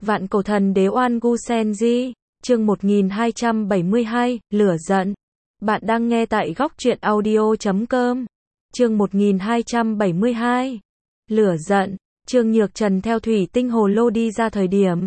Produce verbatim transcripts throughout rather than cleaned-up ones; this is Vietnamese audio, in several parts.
Vạn cổ thần đế Oan Gu Senji, chương một nghìn hai trăm bảy mươi hai, lửa giận. Bạn đang nghe tại góc truyện audio chấm com. Chương một nghìn hai trăm bảy mươi hai, lửa giận. Trương Nhược Trần theo thủy tinh hồ lô đi ra thời điểm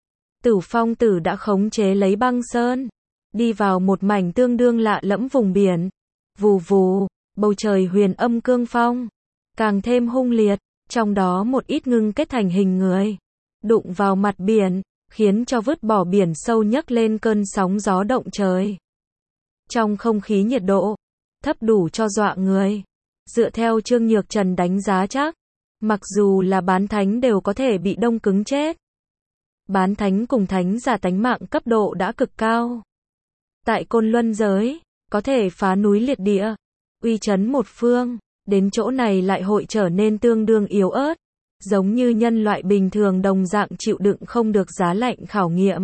Tử Phong Tử đã khống chế lấy băng sơn, đi vào một mảnh tương đương lạ lẫm vùng biển. Vù vù, bầu trời huyền âm cương phong, càng thêm hung liệt, trong đó một ít ngưng kết thành hình người, đụng vào mặt biển, khiến cho vứt bỏ biển sâu nhấc lên cơn sóng gió động trời. Trong không khí nhiệt độ thấp đủ cho dọa người. Dựa theo Trương Nhược Trần đánh giá chắc, mặc dù là bán thánh đều có thể bị đông cứng chết. Bán thánh cùng thánh giả tánh mạng cấp độ đã cực cao. Tại Côn Luân giới, có thể phá núi liệt địa, uy chấn một phương, đến chỗ này lại hội trở nên tương đương yếu ớt, giống như nhân loại bình thường đồng dạng chịu đựng không được giá lạnh khảo nghiệm.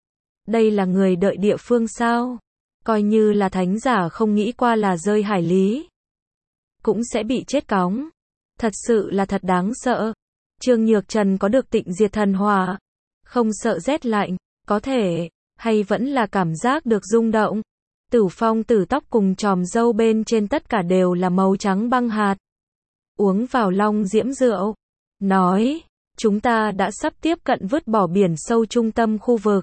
Đây là người đợi địa phương sao? Coi như là thánh giả không nghĩ qua là rơi hải lý, cũng sẽ bị chết cóng. Thật sự là thật đáng sợ. Trương Nhược Trần có được tịnh diệt thần hỏa, không sợ rét lạnh, có thể, hay vẫn là cảm giác được rung động. Tử Phong Tử tóc cùng chòm râu bên trên tất cả đều là màu trắng băng hạt. Uống vào long diễm rượu, nói, chúng ta đã sắp tiếp cận vứt bỏ biển sâu trung tâm khu vực.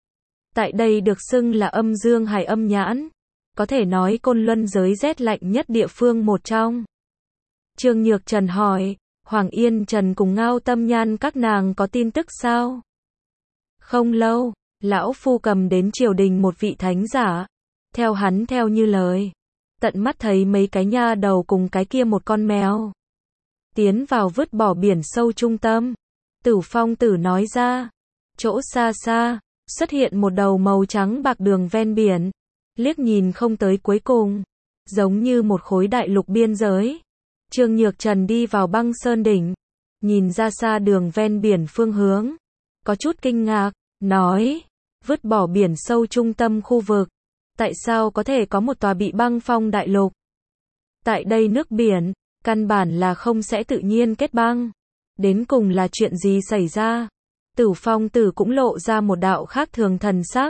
Tại đây được xưng là âm dương hải âm nhãn, có thể nói Côn Luân giới rét lạnh nhất địa phương một trong. Trương Nhược Trần hỏi, Hoàng Yên Trần cùng Ngao Tâm Nhan các nàng có tin tức sao? Không lâu, lão phu cầm đến triều đình một vị thánh giả, theo hắn theo như lời, tận mắt thấy mấy cái nha đầu cùng cái kia một con mèo tiến vào vứt bỏ biển sâu trung tâm. Tử Phong Tử nói ra, chỗ xa xa xuất hiện một đầu màu trắng bạc đường ven biển, liếc nhìn không tới cuối cùng, giống như một khối đại lục biên giới. Trương Nhược Trần đi vào băng sơn đỉnh, nhìn ra xa đường ven biển phương hướng, có chút kinh ngạc, nói, vứt bỏ biển sâu trung tâm khu vực, tại sao có thể có một tòa bị băng phong đại lục? Tại đây nước biển, căn bản là không sẽ tự nhiên kết băng. Đến cùng là chuyện gì xảy ra? Tử Phong Tử cũng lộ ra một đạo khác thường thần sắc.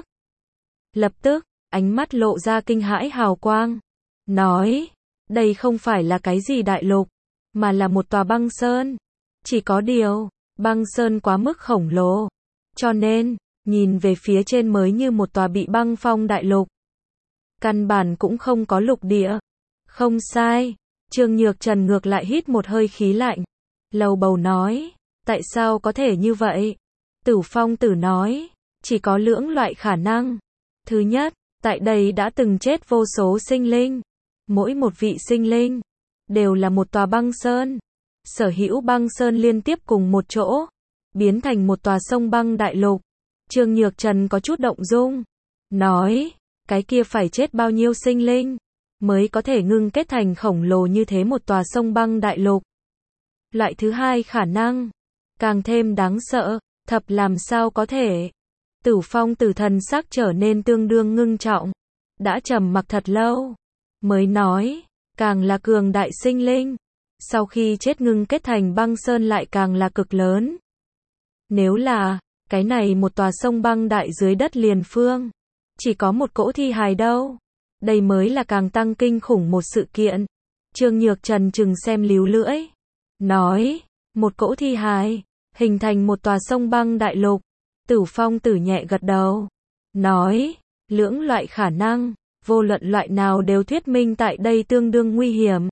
Lập tức, ánh mắt lộ ra kinh hãi hào quang, nói, đây không phải là cái gì đại lục, mà là một tòa băng sơn. Chỉ có điều, băng sơn quá mức khổng lồ, cho nên, nhìn về phía trên mới như một tòa bị băng phong đại lục. Căn bản cũng không có lục địa. Không sai. Trương Nhược Trần ngược lại hít một hơi khí lạnh, lầu bầu nói, tại sao có thể như vậy? Tử Phong Tử nói, chỉ có lưỡng loại khả năng. Thứ nhất, tại đây đã từng chết vô số sinh linh. Mỗi một vị sinh linh đều là một tòa băng sơn. Sở hữu băng sơn liên tiếp cùng một chỗ, biến thành một tòa sông băng đại lục. Trương Nhược Trần có chút động dung, nói, cái kia phải chết bao nhiêu sinh linh mới có thể ngưng kết thành khổng lồ như thế một tòa sông băng đại lục. Loại thứ hai khả năng, càng thêm đáng sợ, thập làm sao có thể? Tử Phong Tử thần sắc trở nên tương đương ngưng trọng, đã trầm mặc thật lâu, mới nói, càng là cường đại sinh linh, sau khi chết ngưng kết thành băng sơn lại càng là cực lớn. Nếu là, cái này một tòa sông băng đại dưới đất liền phương, chỉ có một cỗ thi hài đâu. Đây mới là càng tăng kinh khủng một sự kiện. Trương Nhược Trần chừng xem líu lưỡi, nói, một cỗ thi hài, hình thành một tòa sông băng đại lục. Tử Phong Tử nhẹ gật đầu, nói, lưỡng loại khả năng, vô luận loại nào đều thuyết minh tại đây tương đương nguy hiểm.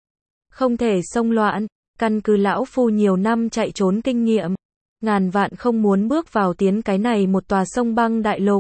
Không thể xông loạn, căn cứ lão phu nhiều năm chạy trốn kinh nghiệm, ngàn vạn không muốn bước vào tiến cái này một tòa sông băng đại lục.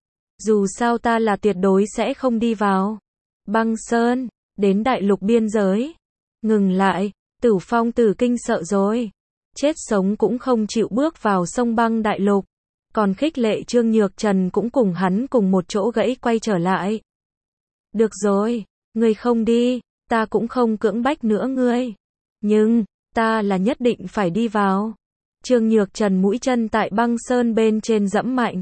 Dù sao ta là tuyệt đối sẽ không đi vào băng sơn, đến đại lục biên giới. Ngừng lại, Tử Phong Tử kinh sợ rồi, chết sống cũng không chịu bước vào sông băng đại lục, còn khích lệ Trương Nhược Trần cũng cùng hắn cùng một chỗ gãy quay trở lại. Được rồi, ngươi không đi, ta cũng không cưỡng bách nữa ngươi, nhưng, ta là nhất định phải đi vào. Trương Nhược Trần mũi chân tại băng sơn bên trên dẫm mạnh,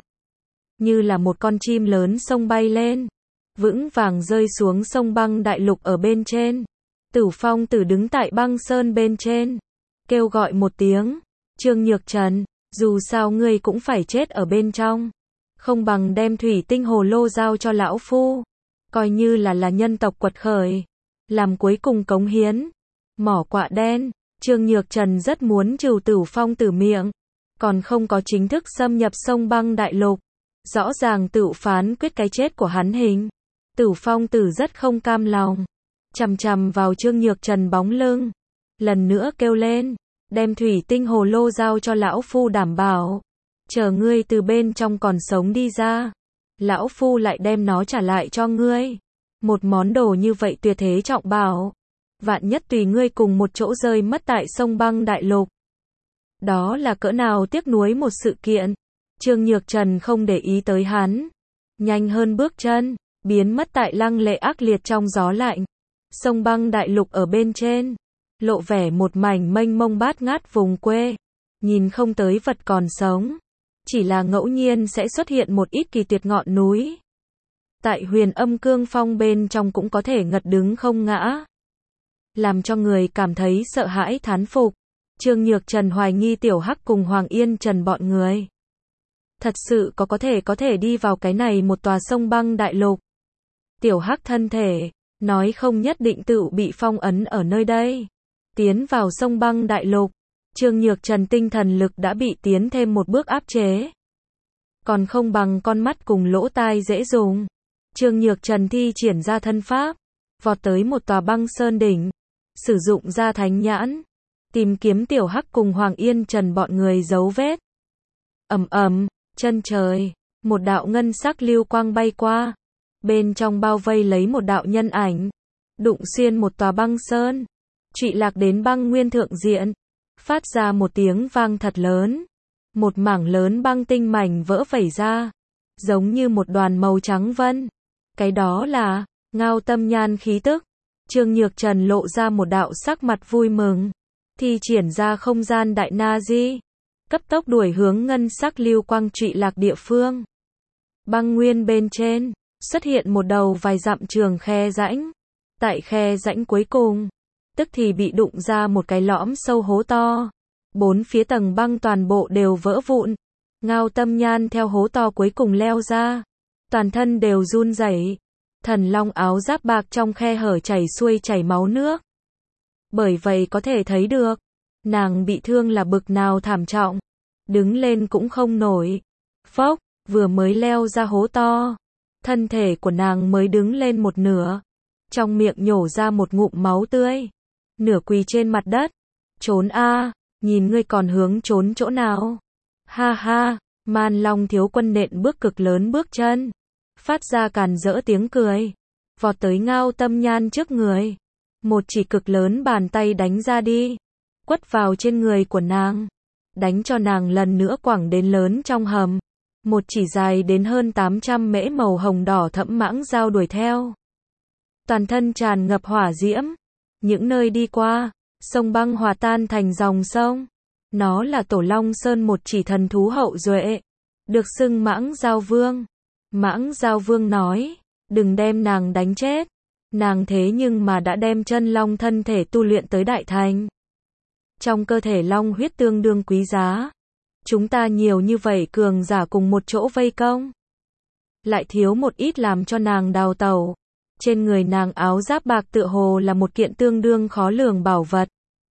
như là một con chim lớn sông bay lên, vững vàng rơi xuống sông băng đại lục ở bên trên. Tử Phong Tử đứng tại băng sơn bên trên, kêu gọi một tiếng, Trương Nhược Trần, Dù sao ngươi cũng phải chết ở bên trong. Không bằng đem thủy tinh hồ lô giao cho lão phu. Coi như là là nhân tộc quật khởi. Làm cuối cùng cống hiến. Mỏ quạ đen. Trương Nhược Trần rất muốn trừ Tửu Phong từ miệng. Còn không có chính thức xâm nhập sông băng đại lục. Rõ ràng tự phán quyết cái chết của hắn hình. Tửu Phong tử rất không cam lòng. Chằm chằm vào Trương Nhược Trần bóng lưng. Lần nữa kêu lên. Đem thủy tinh hồ lô giao cho lão phu đảm bảo. Chờ ngươi từ bên trong còn sống đi ra. Lão phu lại đem nó trả lại cho ngươi. Một món đồ như vậy tuyệt thế trọng bảo. Vạn nhất tùy ngươi cùng một chỗ rơi mất tại sông băng đại lục. Đó là cỡ nào tiếc nuối một sự kiện. Trương Nhược Trần không để ý tới hắn. Nhanh hơn bước chân. Biến mất tại lăng lệ ác liệt trong gió lạnh. Sông băng đại lục ở bên trên. Lộ vẻ một mảnh mênh mông bát ngát vùng quê. Nhìn không tới vật còn sống. Chỉ là ngẫu nhiên sẽ xuất hiện một ít kỳ tuyệt ngọn núi. Tại Huyền Âm Cương Phong bên trong cũng có thể ngật đứng không ngã. Làm cho người cảm thấy sợ hãi thán phục. Trương Nhược Trần hoài nghi Tiểu Hắc cùng Hoàng Yên Trần bọn người. Thật sự có có thể có thể đi vào cái này một tòa sông băng đại lục. Tiểu Hắc thân thể, nói không nhất định tự bị phong ấn ở nơi đây. Tiến vào sông băng đại lục. Trương Nhược Trần tinh thần lực đã bị tiến thêm một bước áp chế. Còn không bằng con mắt cùng lỗ tai dễ dùng. Trương Nhược Trần thi triển ra thân pháp. Vọt tới một tòa băng sơn đỉnh. Sử dụng ra thánh nhãn. Tìm kiếm Tiểu Hắc cùng Hoàng Yên Trần bọn người dấu vết. Ầm ầm, chân trời. Một đạo ngân sắc lưu quang bay qua. Bên trong bao vây lấy một đạo nhân ảnh. Đụng xuyên một tòa băng sơn. Trụy lạc đến băng nguyên thượng diện. Phát ra một tiếng vang thật lớn. Một mảng lớn băng tinh mảnh vỡ vẩy ra. Giống như một đoàn màu trắng vân. Cái đó là Ngao Tâm Nhan khí tức. Trương Nhược Trần lộ ra một đạo sắc mặt vui mừng. Thi triển ra không gian đại na di. Cấp tốc đuổi hướng ngân sắc lưu quang trụy lạc địa phương. Băng nguyên bên trên. Xuất hiện một đầu vài dặm trường khe rãnh. Tại khe rãnh cuối cùng. Tức thì bị đụng ra một cái lõm sâu hố to. Bốn phía tầng băng toàn bộ đều vỡ vụn. Ngao Tâm Nhan theo hố to cuối cùng leo ra. Toàn thân đều run rẩy. Thần long áo giáp bạc trong khe hở chảy xuôi chảy máu nước. Bởi vậy có thể thấy được. Nàng bị thương là bực nào thảm trọng. Đứng lên cũng không nổi. Phốc, vừa mới leo ra hố to. Thân thể của nàng mới đứng lên một nửa. Trong miệng nhổ ra một ngụm máu tươi. Nửa quỳ trên mặt đất. Trốn a, nhìn ngươi còn hướng trốn chỗ nào. Ha ha, Man Long thiếu quân nện bước cực lớn bước chân. Phát ra càn rỡ tiếng cười. Vọt tới Ngao Tâm Nhan trước người. Một chỉ cực lớn bàn tay đánh ra đi. Quất vào trên người của nàng. Đánh cho nàng lần nữa quẳng đến lớn trong hầm. Một chỉ dài đến hơn tám trăm mễ màu hồng đỏ thẫm mãng dao đuổi theo. Toàn thân tràn ngập hỏa diễm. Những nơi đi qua, sông băng hòa tan thành dòng sông. Nó là Tổ Long Sơn một chỉ thần thú hậu duệ. Được xưng Mãng Giao Vương. Mãng Giao Vương nói, đừng đem nàng đánh chết. Nàng thế nhưng mà đã đem chân long thân thể tu luyện tới đại thành. Trong cơ thể long huyết tương đương quý giá. Chúng ta nhiều như vậy cường giả cùng một chỗ vây công. Lại thiếu một ít làm cho nàng đào tẩu. Trên người nàng áo giáp bạc tựa hồ là một kiện tương đương khó lường bảo vật.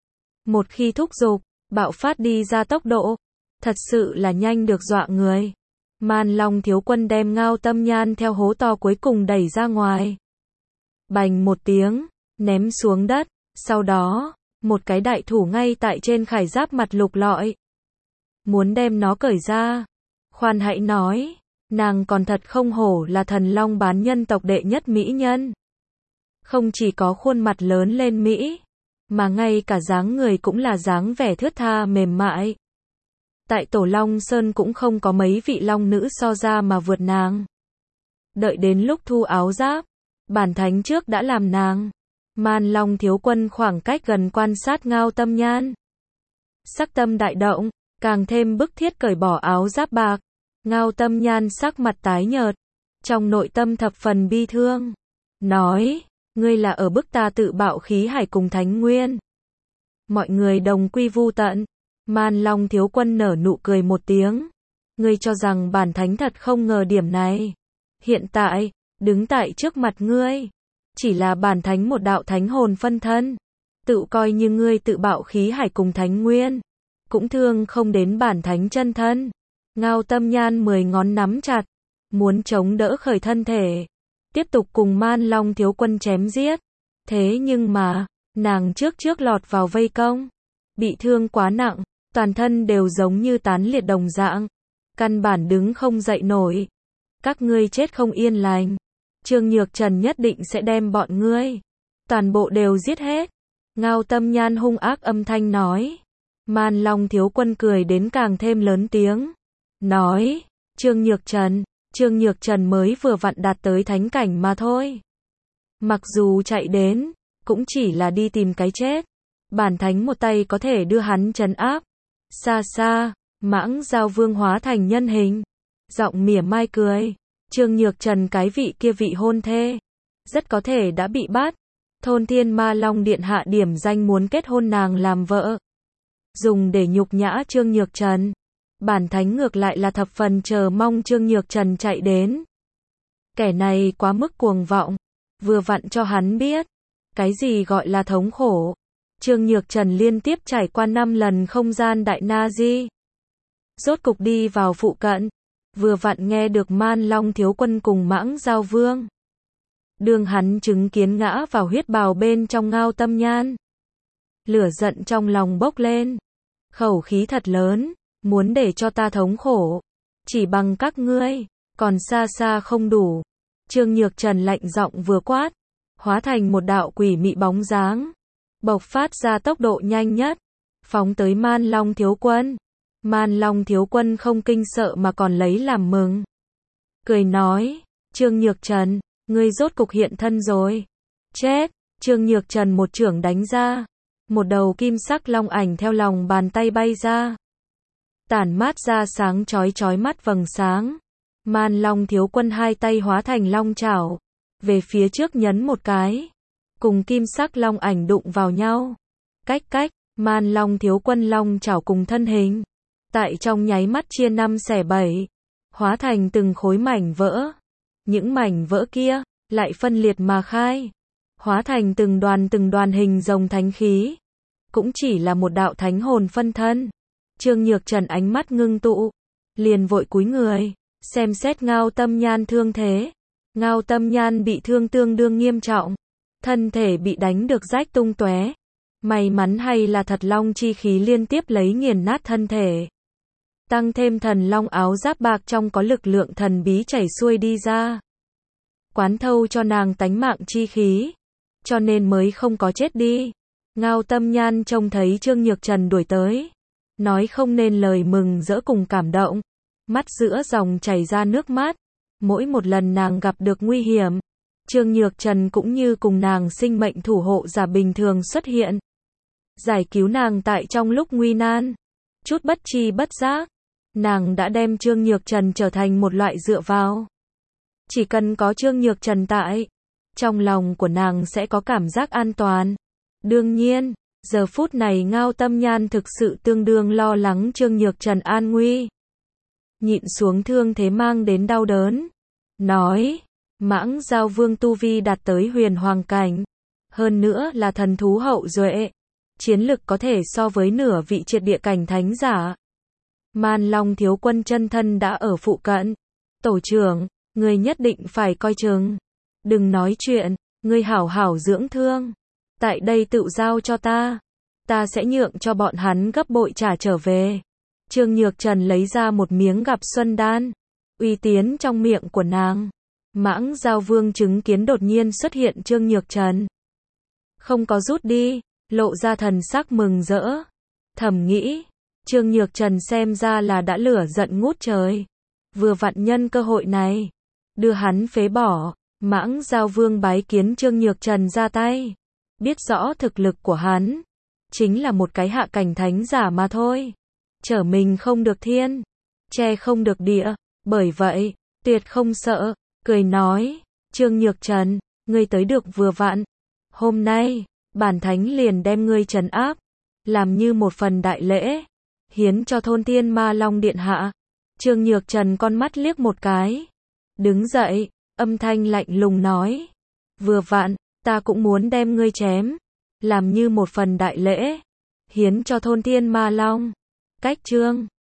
Một khi thúc giục, bạo phát đi ra tốc độ. Thật sự là nhanh được dọa người. Man Long thiếu quân đem Ngao Tâm Nhan theo hố to cuối cùng đẩy ra ngoài. Bành một tiếng, ném xuống đất. Sau đó, một cái đại thủ ngay tại trên khải giáp mặt lục lọi. Muốn đem nó cởi ra. Khoan hãy nói, nàng còn thật không hổ là thần long bán nhân tộc đệ nhất mỹ nhân. Không chỉ có khuôn mặt lớn lên mỹ, mà ngay cả dáng người cũng là dáng vẻ thướt tha mềm mại. Tại Tổ Long Sơn cũng không có mấy vị long nữ so ra mà vượt nàng. Đợi đến lúc thu áo giáp, bản thánh trước đã làm nàng. Man Long thiếu quân khoảng cách gần quan sát Ngao Tâm Nhan. Sắc tâm đại động, càng thêm bức thiết cởi bỏ áo giáp bạc. Ngao Tâm Nhan sắc mặt tái nhợt, trong nội tâm thập phần bi thương. Nói, ngươi là ở bức ta tự bạo khí hải cùng thánh nguyên. Mọi người đồng quy vu tận. Man Long thiếu quân nở nụ cười một tiếng. Ngươi cho rằng bản thánh thật không ngờ điểm này. Hiện tại, đứng tại trước mặt ngươi, chỉ là bản thánh một đạo thánh hồn phân thân. Tự coi như ngươi tự bạo khí hải cùng thánh nguyên, cũng thương không đến bản thánh chân thân. Ngao Tâm Nhan mười ngón nắm chặt, muốn chống đỡ khởi thân thể, tiếp tục cùng Man Long thiếu quân chém giết. Thế nhưng mà, nàng trước trước lọt vào vây công, bị thương quá nặng, toàn thân đều giống như tán liệt đồng dạng, căn bản đứng không dậy nổi. Các ngươi chết không yên lành, Trương Nhược Trần nhất định sẽ đem bọn ngươi toàn bộ đều giết hết. Ngao Tâm Nhan hung ác âm thanh nói. Man Long thiếu quân cười đến càng thêm lớn tiếng, nói, Trương Nhược Trần, Trương Nhược Trần mới vừa vặn đạt tới thánh cảnh mà thôi. Mặc dù chạy đến, cũng chỉ là đi tìm cái chết. Bản thánh một tay có thể đưa hắn trấn áp. Xa xa, Mãng Giao Vương hóa thành nhân hình, giọng mỉa mai cười. Trương Nhược Trần cái vị kia vị hôn thê, rất có thể đã bị bắt. Thôn Thiên Ma Long Điện hạ điểm danh muốn kết hôn nàng làm vợ, dùng để nhục nhã Trương Nhược Trần. Bản thánh ngược lại là thập phần chờ mong Trương Nhược Trần chạy đến. Kẻ này quá mức cuồng vọng, vừa vặn cho hắn biết cái gì gọi là thống khổ. Trương Nhược Trần liên tiếp trải qua năm lần không gian đại na di, rốt cục đi vào phụ cận, vừa vặn nghe được Man Long thiếu quân cùng Mãng Giao Vương. Đường hắn chứng kiến ngã vào huyết bào bên trong Ngao Tâm Nhan, lửa giận trong lòng bốc lên, khẩu khí thật lớn, muốn để cho ta thống khổ, chỉ bằng các ngươi, còn xa xa không đủ. Trương Nhược Trần lạnh giọng vừa quát, hóa thành một đạo quỷ mị bóng dáng, bộc phát ra tốc độ nhanh nhất, phóng tới Man Long thiếu quân. Man Long thiếu quân không kinh sợ mà còn lấy làm mừng, cười nói, Trương Nhược Trần, ngươi rốt cục hiện thân rồi. Chết! Trương Nhược Trần một chưởng đánh ra, một đầu kim sắc long ảnh theo lòng bàn tay bay ra, tản mát ra sáng chói chói mắt vầng sáng. Man Long thiếu quân hai tay hóa thành long chảo, về phía trước nhấn một cái, cùng kim sắc long ảnh đụng vào nhau. Cách cách, Man Long thiếu quân long chảo cùng thân hình, tại trong nháy mắt chia năm xẻ bảy, hóa thành từng khối mảnh vỡ. Những mảnh vỡ kia, lại phân liệt mà khai, hóa thành từng đoàn từng đoàn hình rồng thánh khí. Cũng chỉ là một đạo thánh hồn phân thân. Trương Nhược Trần ánh mắt ngưng tụ, liền vội cúi người, xem xét Ngao Tâm Nhan thương thế. Ngao Tâm Nhan bị thương tương đương nghiêm trọng, thân thể bị đánh được rách tung tóe. May mắn hay là thật long chi khí liên tiếp lấy nghiền nát thân thể. Tăng thêm thần long áo giáp bạc trong có lực lượng thần bí chảy xuôi đi ra, quán thâu cho nàng tánh mạng chi khí, cho nên mới không có chết đi. Ngao Tâm Nhan trông thấy Trương Nhược Trần đuổi tới, nói không nên lời mừng rỡ cùng cảm động, mắt giữa dòng chảy ra nước mắt. Mỗi một lần nàng gặp được nguy hiểm, Trương Nhược Trần cũng như cùng nàng sinh mệnh thủ hộ giả bình thường xuất hiện, giải cứu nàng tại trong lúc nguy nan. Chút bất tri bất giác, nàng đã đem Trương Nhược Trần trở thành một loại dựa vào. Chỉ cần có Trương Nhược Trần tại, trong lòng của nàng sẽ có cảm giác an toàn. Đương nhiên, giờ phút này Ngao Tâm Nhan thực sự tương đương lo lắng Trương Nhược Trần an nguy. Nhịn xuống thương thế mang đến đau đớn, nói, Mãng Giao Vương tu vi đạt tới huyền hoàng cảnh, hơn nữa là thần thú hậu duệ, chiến lực có thể so với nửa vị triệt địa cảnh thánh giả. Man Long thiếu quân chân thân đã ở phụ cận. Tổ trưởng, ngươi nhất định phải coi chừng, đừng nói chuyện, ngươi hảo hảo dưỡng thương, tại đây tự giao cho ta, ta sẽ nhượng cho bọn hắn gấp bội trả trở về. Trương Nhược Trần lấy ra một miếng gặp xuân đan, uy tiến trong miệng của nàng. Mãng Giao Vương chứng kiến đột nhiên xuất hiện Trương Nhược Trần, không có rút đi, lộ ra thần sắc mừng rỡ, thầm nghĩ, Trương Nhược Trần xem ra là đã lửa giận ngút trời, vừa vặn nhân cơ hội này, đưa hắn phế bỏ. Mãng Giao Vương bái kiến Trương Nhược Trần ra tay, biết rõ thực lực của hắn, chính là một cái hạ cảnh thánh giả mà thôi, trở mình không được thiên, che không được địa, bởi vậy, tuyệt không sợ, cười nói, Trương Nhược Trần, ngươi tới được vừa vặn, hôm nay, bản thánh liền đem ngươi trấn áp, làm như một phần đại lễ. Hiến cho thôn Tiên Ma Long điện hạ. Trương Nhược Trần con mắt liếc một cái. Đứng dậy, âm thanh lạnh lùng nói. Vừa vặn, ta cũng muốn đem ngươi chém. Làm như một phần đại lễ. Hiến cho thôn Tiên Ma Long. Cách chương